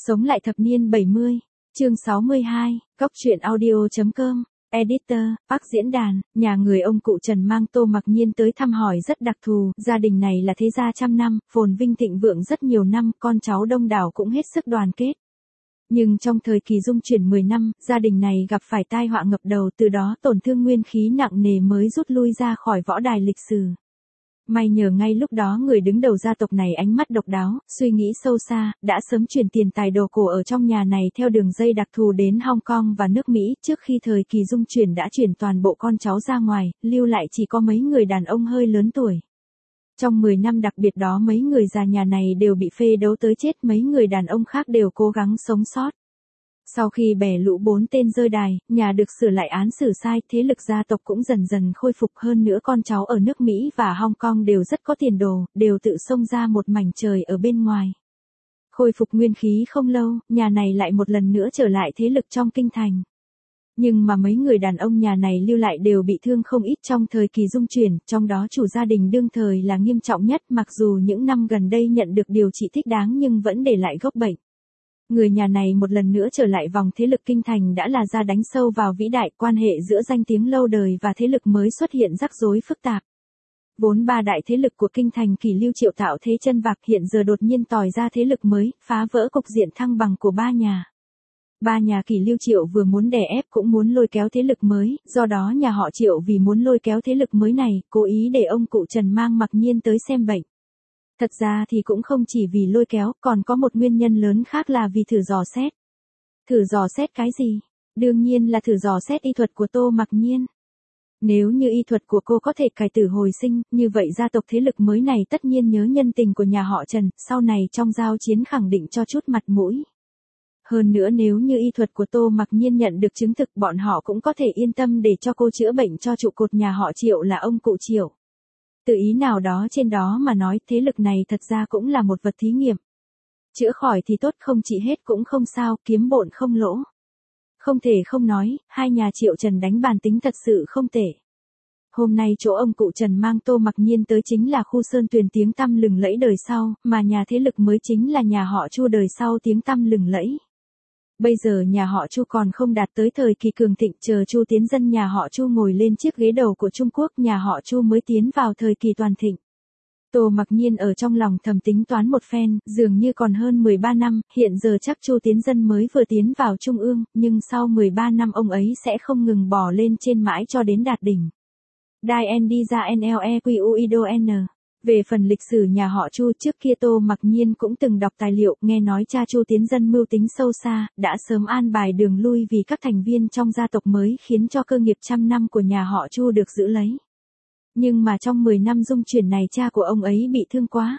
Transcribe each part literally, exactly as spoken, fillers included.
Sống lại thập niên bảy mươi, chương sáu mươi hai, góc truyện audio.com, editor, Bắc Diễn Đàn, nhà người ông cụ Trần mang Tô Mặc Nhiên tới thăm hỏi rất đặc thù, gia đình này là thế gia trăm năm, phồn vinh thịnh vượng rất nhiều năm, con cháu đông đảo cũng hết sức đoàn kết. Nhưng trong thời kỳ dung chuyển mười năm, gia đình này gặp phải tai họa ngập đầu, từ đó tổn thương nguyên khí nặng nề mới rút lui ra khỏi võ đài lịch sử. May nhờ ngay lúc đó người đứng đầu gia tộc này ánh mắt độc đáo, suy nghĩ sâu xa, đã sớm chuyển tiền tài đồ cổ ở trong nhà này theo đường dây đặc thù đến Hong Kong và nước Mỹ, trước khi thời kỳ dung chuyển đã chuyển toàn bộ con cháu ra ngoài, lưu lại chỉ có mấy người đàn ông hơi lớn tuổi. Trong mười năm đặc biệt đó mấy người già nhà này đều bị phê đấu tới chết, mấy người đàn ông khác đều cố gắng sống sót. Sau khi bè lũ bốn tên rơi đài, nhà được sửa lại án xử sai, thế lực gia tộc cũng dần dần khôi phục, hơn nữa con cháu ở nước Mỹ và Hong Kong đều rất có tiền đồ, đều tự xông ra một mảnh trời ở bên ngoài. Khôi phục nguyên khí không lâu, nhà này lại một lần nữa trở lại thế lực trong kinh thành. Nhưng mà mấy người đàn ông nhà này lưu lại đều bị thương không ít trong thời kỳ dung chuyển, trong đó chủ gia đình đương thời là nghiêm trọng nhất, mặc dù những năm gần đây nhận được điều trị thích đáng nhưng vẫn để lại gốc bệnh. Người nhà này một lần nữa trở lại vòng thế lực kinh thành đã là ra đánh sâu vào vĩ đại, quan hệ giữa danh tiếng lâu đời và thế lực mới xuất hiện rắc rối phức tạp. Vốn ba đại thế lực của kinh thành Kỷ Lưu Triệu tạo thế chân vạc, hiện giờ đột nhiên tòi ra thế lực mới, phá vỡ cục diện thăng bằng của ba nhà. Ba nhà Kỷ Lưu Triệu vừa muốn đè ép cũng muốn lôi kéo thế lực mới, do đó nhà họ Triệu vì muốn lôi kéo thế lực mới này, cố ý để ông cụ Trần mang Mặc Nhiên tới xem bệnh. Thật ra thì cũng không chỉ vì lôi kéo, còn có một nguyên nhân lớn khác là vì thử dò xét. Thử dò xét cái gì? Đương nhiên là thử dò xét y thuật của Tô Mặc Nhiên. Nếu như y thuật của cô có thể cải tử hồi sinh, như vậy gia tộc thế lực mới này tất nhiên nhớ nhân tình của nhà họ Trần, sau này trong giao chiến khẳng định cho chút mặt mũi. Hơn nữa nếu như y thuật của Tô Mặc Nhiên nhận được chứng thực, bọn họ cũng có thể yên tâm để cho cô chữa bệnh cho trụ cột nhà họ Triệu là ông cụ Triệu. Từ ý nào đó trên đó mà nói, thế lực này thật ra cũng là một vật thí nghiệm. Chữa khỏi thì tốt, không trị hết cũng không sao, kiếm bộn không lỗ. Không thể không nói, hai nhà Triệu Trần đánh bàn tính thật sự không tệ. Hôm nay chỗ ông cụ Trần mang Tô Mặc Nhiên tới chính là khu Sơn Tuyền tiếng tăm lừng lẫy đời sau, mà nhà thế lực mới chính là nhà họ Chu đời sau tiếng tăm lừng lẫy. Bây giờ nhà họ Chu còn không đạt tới thời kỳ cường thịnh, chờ Chu Tiến Dân nhà họ Chu ngồi lên chiếc ghế đầu của Trung Quốc, nhà họ Chu mới tiến vào thời kỳ toàn thịnh. Tô Mặc Nhiên ở trong lòng thầm tính toán một phen, dường như còn hơn mười ba năm, hiện giờ chắc Chu Tiến Dân mới vừa tiến vào trung ương, nhưng sau mười ba năm ông ấy sẽ không ngừng bò lên trên mãi cho đến đạt đỉnh. Dai en đi ra en lờ e quy u i đô n. Về phần lịch sử nhà họ Chu, trước kia Tô Mặc Nhiên cũng từng đọc tài liệu, nghe nói cha Chu Tiến Dân mưu tính sâu xa, đã sớm an bài đường lui vì các thành viên trong gia tộc mới, khiến cho cơ nghiệp trăm năm của nhà họ Chu được giữ lấy. Nhưng mà trong mười năm dung chuyển này cha của ông ấy bị thương quá.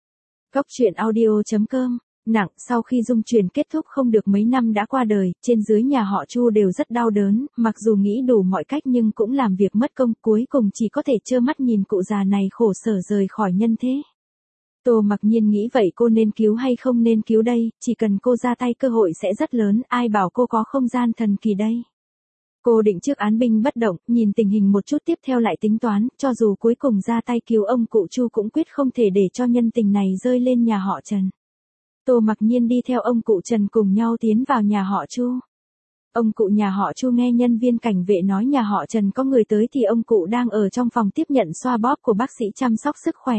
Góc truyện audio.com, nặng, sau khi dung chuyển kết thúc không được mấy năm đã qua đời, trên dưới nhà họ Chu đều rất đau đớn, mặc dù nghĩ đủ mọi cách nhưng cũng làm việc mất công, cuối cùng chỉ có thể trơ mắt nhìn cụ già này khổ sở rời khỏi nhân thế. Tô Mặc Nhiên nghĩ vậy cô nên cứu hay không nên cứu đây, chỉ cần cô ra tay cơ hội sẽ rất lớn, ai bảo cô có không gian thần kỳ đây. Cô định trước án binh bất động, nhìn tình hình một chút tiếp theo lại tính toán, cho dù cuối cùng ra tay cứu ông cụ Chu cũng quyết không thể để cho nhân tình này rơi lên nhà họ Trần. Tô Mặc Nhiên đi theo ông cụ Trần cùng nhau tiến vào nhà họ Chu. Ông cụ nhà họ Chu nghe nhân viên cảnh vệ nói nhà họ Trần có người tới thì ông cụ đang ở trong phòng tiếp nhận xoa bóp của bác sĩ chăm sóc sức khỏe.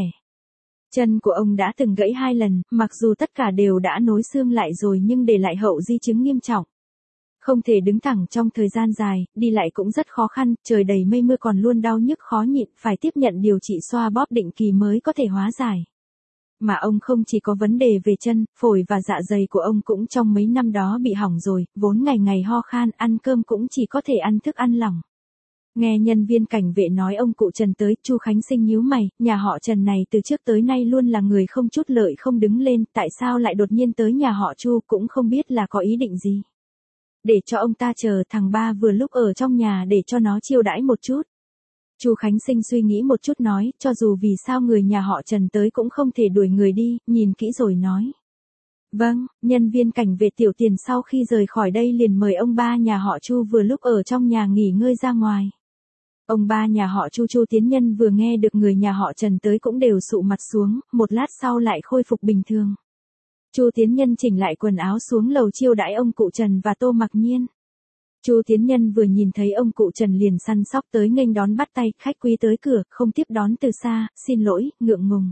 Chân của ông đã từng gãy hai lần, mặc dù tất cả đều đã nối xương lại rồi nhưng để lại hậu di chứng nghiêm trọng. Không thể đứng thẳng trong thời gian dài, đi lại cũng rất khó khăn, trời đầy mây mưa còn luôn đau nhức khó nhịn, phải tiếp nhận điều trị xoa bóp định kỳ mới có thể hóa giải. Mà ông không chỉ có vấn đề về chân, phổi và dạ dày của ông cũng trong mấy năm đó bị hỏng rồi, vốn ngày ngày ho khan, ăn cơm cũng chỉ có thể ăn thức ăn lỏng. Nghe nhân viên cảnh vệ nói ông cụ Trần tới, Chu Khánh Sinh nhíu mày, nhà họ Trần này từ trước tới nay luôn là người không chút lợi không đứng lên, tại sao lại đột nhiên tới nhà họ Chu, cũng không biết là có ý định gì. Để cho ông ta chờ, thằng ba vừa lúc ở trong nhà để cho nó chiêu đãi một chút. Chu Khánh Sinh suy nghĩ một chút nói, cho dù vì sao người nhà họ Trần tới cũng không thể đuổi người đi, nhìn kỹ rồi nói. Vâng, nhân viên cảnh vệ Tiểu Tiền sau khi rời khỏi đây liền mời ông ba nhà họ Chu vừa lúc ở trong nhà nghỉ ngơi ra ngoài. Ông ba nhà họ Chu Chu Tiến Nhân vừa nghe được người nhà họ Trần tới cũng đều sụ mặt xuống, một lát sau lại khôi phục bình thường. Chu Tiến Nhân chỉnh lại quần áo xuống lầu chiêu đãi ông cụ Trần và Tô Mặc Nhiên. Chu Tiến Nhân vừa nhìn thấy ông cụ Trần liền săn sóc tới nghênh đón bắt tay, khách quý tới cửa, không tiếp đón từ xa, xin lỗi, ngượng ngùng.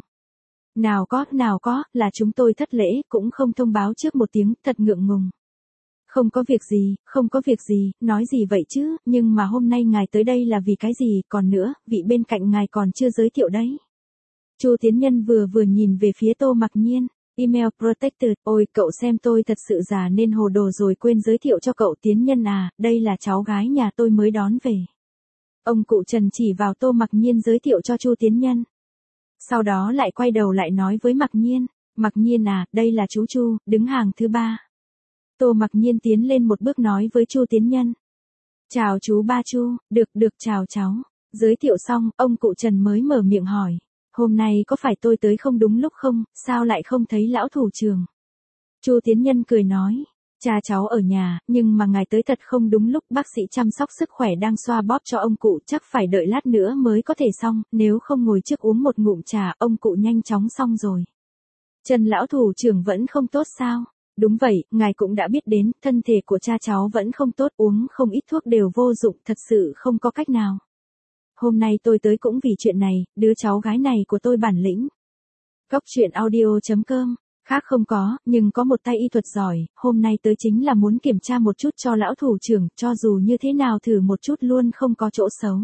Nào có, nào có, là chúng tôi thất lễ, cũng không thông báo trước một tiếng, thật ngượng ngùng. Không có việc gì, không có việc gì, nói gì vậy chứ, nhưng mà hôm nay ngài tới đây là vì cái gì, còn nữa, vị bên cạnh ngài còn chưa giới thiệu đấy. Chu Tiến Nhân vừa vừa nhìn về phía Tô Mặc Nhiên. Email protected, ôi cậu xem tôi thật sự già nên hồ đồ rồi quên giới thiệu cho cậu Tiến Nhân à, đây là cháu gái nhà tôi mới đón về. Ông cụ Trần chỉ vào Tô Mặc Nhiên giới thiệu cho Chu Tiến Nhân. Sau đó lại quay đầu lại nói với Mặc Nhiên, Mặc Nhiên à, đây là chú Chu, đứng hàng thứ ba. Tô Mặc Nhiên tiến lên một bước nói với Chu Tiến Nhân. Chào chú ba Chu, được được chào cháu. Giới thiệu xong, ông cụ Trần mới mở miệng hỏi. Hôm nay có phải tôi tới không đúng lúc không, sao lại không thấy lão thủ trưởng? Chu Tiến Nhân cười nói, cha cháu ở nhà, nhưng mà ngài tới thật không đúng lúc, bác sĩ chăm sóc sức khỏe đang xoa bóp cho ông cụ, chắc phải đợi lát nữa mới có thể xong, nếu không ngồi trước uống một ngụm trà, ông cụ nhanh chóng xong rồi. Trần lão thủ trưởng vẫn không tốt sao? Đúng vậy, ngài cũng đã biết đến, thân thể của cha cháu vẫn không tốt, uống không ít thuốc đều vô dụng, thật sự không có cách nào. Hôm nay tôi tới cũng vì chuyện này, đứa cháu gái này của tôi bản lĩnh. Góc truyện audio chấm com, khác không có, nhưng có một tay y thuật giỏi, hôm nay tới chính là muốn kiểm tra một chút cho lão thủ trưởng, cho dù như thế nào thử một chút luôn không có chỗ xấu.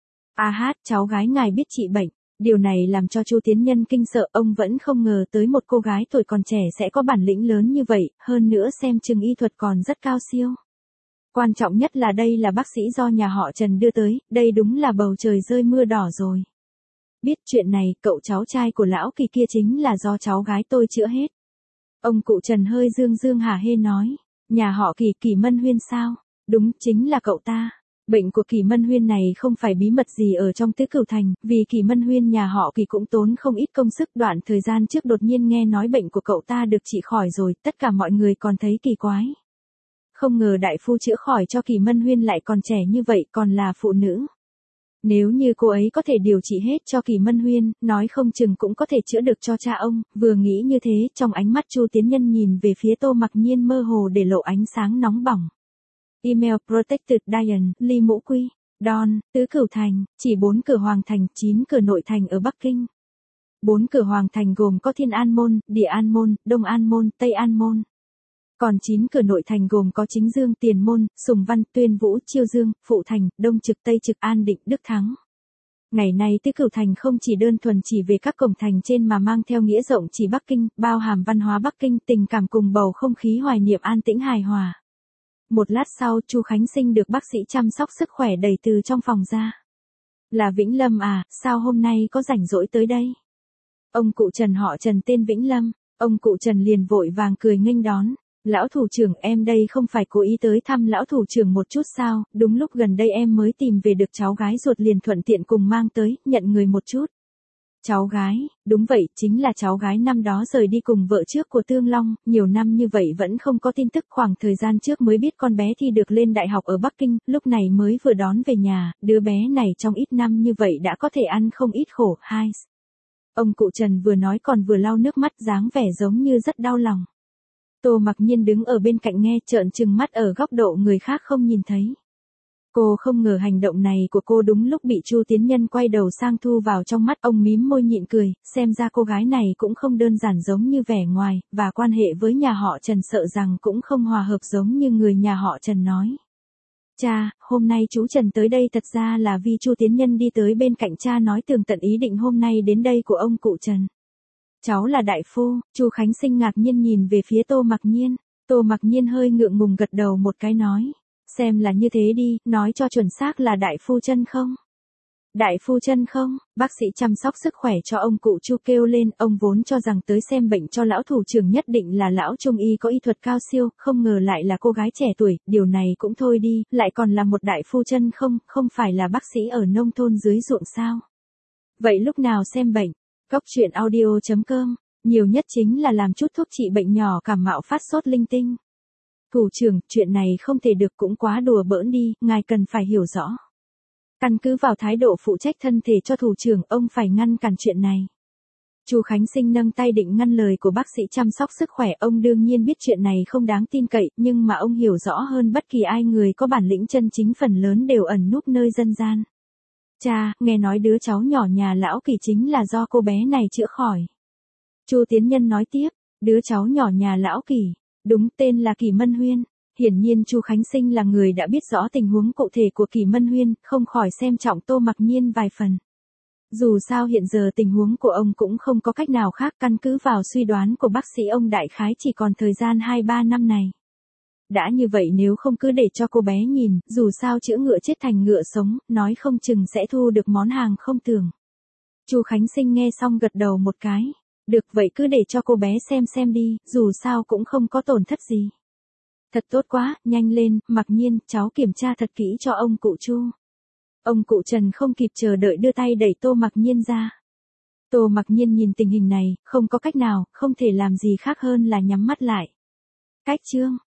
À hát, cháu gái ngài biết trị bệnh, điều này làm cho Chu Tiến Nhân kinh sợ, ông vẫn không ngờ tới một cô gái tuổi còn trẻ sẽ có bản lĩnh lớn như vậy, hơn nữa xem chừng y thuật còn rất cao siêu. Quan trọng nhất là đây là bác sĩ do nhà họ Trần đưa tới, đây đúng là bầu trời rơi mưa đỏ rồi. Biết chuyện này, cậu cháu trai của lão Kỳ kia chính là do cháu gái tôi chữa hết. Ông cụ Trần hơi dương dương hả hê nói, nhà họ Kỳ, Kỳ Mân Huyên sao? Đúng, chính là cậu ta. Bệnh của Kỳ Mân Huyên này không phải bí mật gì ở trong Tứ Cửu Thành, vì Kỳ Mân Huyên nhà họ Kỳ cũng tốn không ít công sức, đoạn thời gian trước đột nhiên nghe nói bệnh của cậu ta được trị khỏi rồi, tất cả mọi người còn thấy kỳ quái. Không ngờ đại phu chữa khỏi cho Kỳ Mân Huyên lại còn trẻ như vậy, còn là phụ nữ. Nếu như cô ấy có thể điều trị hết cho Kỳ Mân Huyên, nói không chừng cũng có thể chữa được cho cha ông, vừa nghĩ như thế, trong ánh mắt Chu Tiến Nhân nhìn về phía Tô Mặc Nhiên mơ hồ để lộ ánh sáng nóng bỏng. Email Protected Diane, Ly Mũ Quy, Don, Tứ Cửu Thành, chỉ bốn cửa Hoàng Thành, chín cửa Nội Thành ở Bắc Kinh. bốn cửa Hoàng Thành gồm có Thiên An Môn, Địa An Môn, Đông An Môn, Tây An Môn. Còn chín cửa Nội Thành gồm có Chính Dương, Tiền Môn, Sùng Văn, Tuyên Vũ, Chiêu Dương, Phụ Thành, Đông Trực, Tây Trực, An Định, Đức Thắng. Ngày nay Tứ Cửu Thành không chỉ đơn thuần chỉ về các cổng thành trên mà mang theo nghĩa rộng chỉ Bắc Kinh, bao hàm văn hóa Bắc Kinh, tình cảm cùng bầu không khí hoài niệm an tĩnh hài hòa. Một lát sau, Chu Khánh Sinh được bác sĩ chăm sóc sức khỏe đẩy từ trong phòng ra. Là Vĩnh Lâm à, sao hôm nay có rảnh rỗi tới đây? Ông cụ Trần họ Trần tên Vĩnh Lâm, ông cụ Trần liền vội vàng cười nghênh đón. Lão thủ trưởng, em đây không phải cố ý tới thăm lão thủ trưởng một chút sao, đúng lúc gần đây em mới tìm về được cháu gái ruột liền thuận tiện cùng mang tới, nhận người một chút. Cháu gái, đúng vậy, chính là cháu gái năm đó rời đi cùng vợ trước của Tương Long, nhiều năm như vậy vẫn không có tin tức, khoảng thời gian trước mới biết con bé thi được lên đại học ở Bắc Kinh, lúc này mới vừa đón về nhà, đứa bé này trong ít năm như vậy đã có thể ăn không ít khổ, hai. Ông cụ Trần vừa nói còn vừa lau nước mắt dáng vẻ giống như rất đau lòng. Tô Mặc Nhiên đứng ở bên cạnh nghe trợn trừng mắt ở góc độ người khác không nhìn thấy. Cô không ngờ hành động này của cô đúng lúc bị Chu Tiến Nhân quay đầu sang thu vào trong mắt, ông mím môi nhịn cười, xem ra cô gái này cũng không đơn giản giống như vẻ ngoài, và quan hệ với nhà họ Trần sợ rằng cũng không hòa hợp giống như người nhà họ Trần nói. Cha, hôm nay chú Trần tới đây thật ra là vì Chu Tiến Nhân đi tới bên cạnh cha nói tường tận ý định hôm nay đến đây của ông cụ Trần. Cháu là đại phu, Chu Khánh Sinh ngạc nhiên nhìn về phía Tô Mặc Nhiên, Tô Mặc Nhiên hơi ngượng ngùng gật đầu một cái nói, xem là như thế đi, nói cho chuẩn xác là đại phu chân không? Đại phu chân không? Bác sĩ chăm sóc sức khỏe cho ông cụ Chu kêu lên, ông vốn cho rằng tới xem bệnh cho lão thủ trưởng nhất định là lão trung y có y thuật cao siêu, không ngờ lại là cô gái trẻ tuổi, điều này cũng thôi đi, lại còn là một đại phu chân không, không phải là bác sĩ ở nông thôn dưới ruộng sao? Vậy lúc nào xem bệnh? Góc truyện audio chấm com, nhiều nhất chính là làm chút thuốc trị bệnh nhỏ cảm mạo phát sốt linh tinh. Thủ trưởng, chuyện này không thể được, cũng quá đùa bỡn đi, ngài cần phải hiểu rõ. Căn cứ vào thái độ phụ trách thân thể cho thủ trưởng, ông phải ngăn cản chuyện này. Chu Khánh Sinh nâng tay định ngăn lời của bác sĩ chăm sóc sức khỏe, ông đương nhiên biết chuyện này không đáng tin cậy, nhưng mà ông hiểu rõ hơn bất kỳ ai người có bản lĩnh chân chính phần lớn đều ẩn núp nơi dân gian. Cha, nghe nói đứa cháu nhỏ nhà lão Kỳ chính là do cô bé này chữa khỏi. Chu Tiến Nhân nói tiếp, đứa cháu nhỏ nhà lão Kỳ, đúng tên là Kỳ Mân Huyên. Hiển nhiên Chu Khánh Sinh là người đã biết rõ tình huống cụ thể của Kỳ Mân Huyên, không khỏi xem trọng Tô Mặc Nhiên vài phần. Dù sao hiện giờ tình huống của ông cũng không có cách nào khác, căn cứ vào suy đoán của bác sĩ ông đại khái chỉ còn thời gian hai ba năm này. Đã như vậy nếu không cứ để cho cô bé nhìn, dù sao chữa ngựa chết thành ngựa sống, nói không chừng sẽ thu được món hàng không tưởng. Chu Khánh Sinh nghe xong gật đầu một cái. Được vậy cứ để cho cô bé xem xem đi, dù sao cũng không có tổn thất gì. Thật tốt quá, nhanh lên, Mặc Nhiên, cháu kiểm tra thật kỹ cho ông cụ Chu. Ông cụ Trần không kịp chờ đợi đưa tay đẩy Tô Mặc Nhiên ra. Tô Mặc Nhiên nhìn tình hình này, không có cách nào, không thể làm gì khác hơn là nhắm mắt lại. Cách chương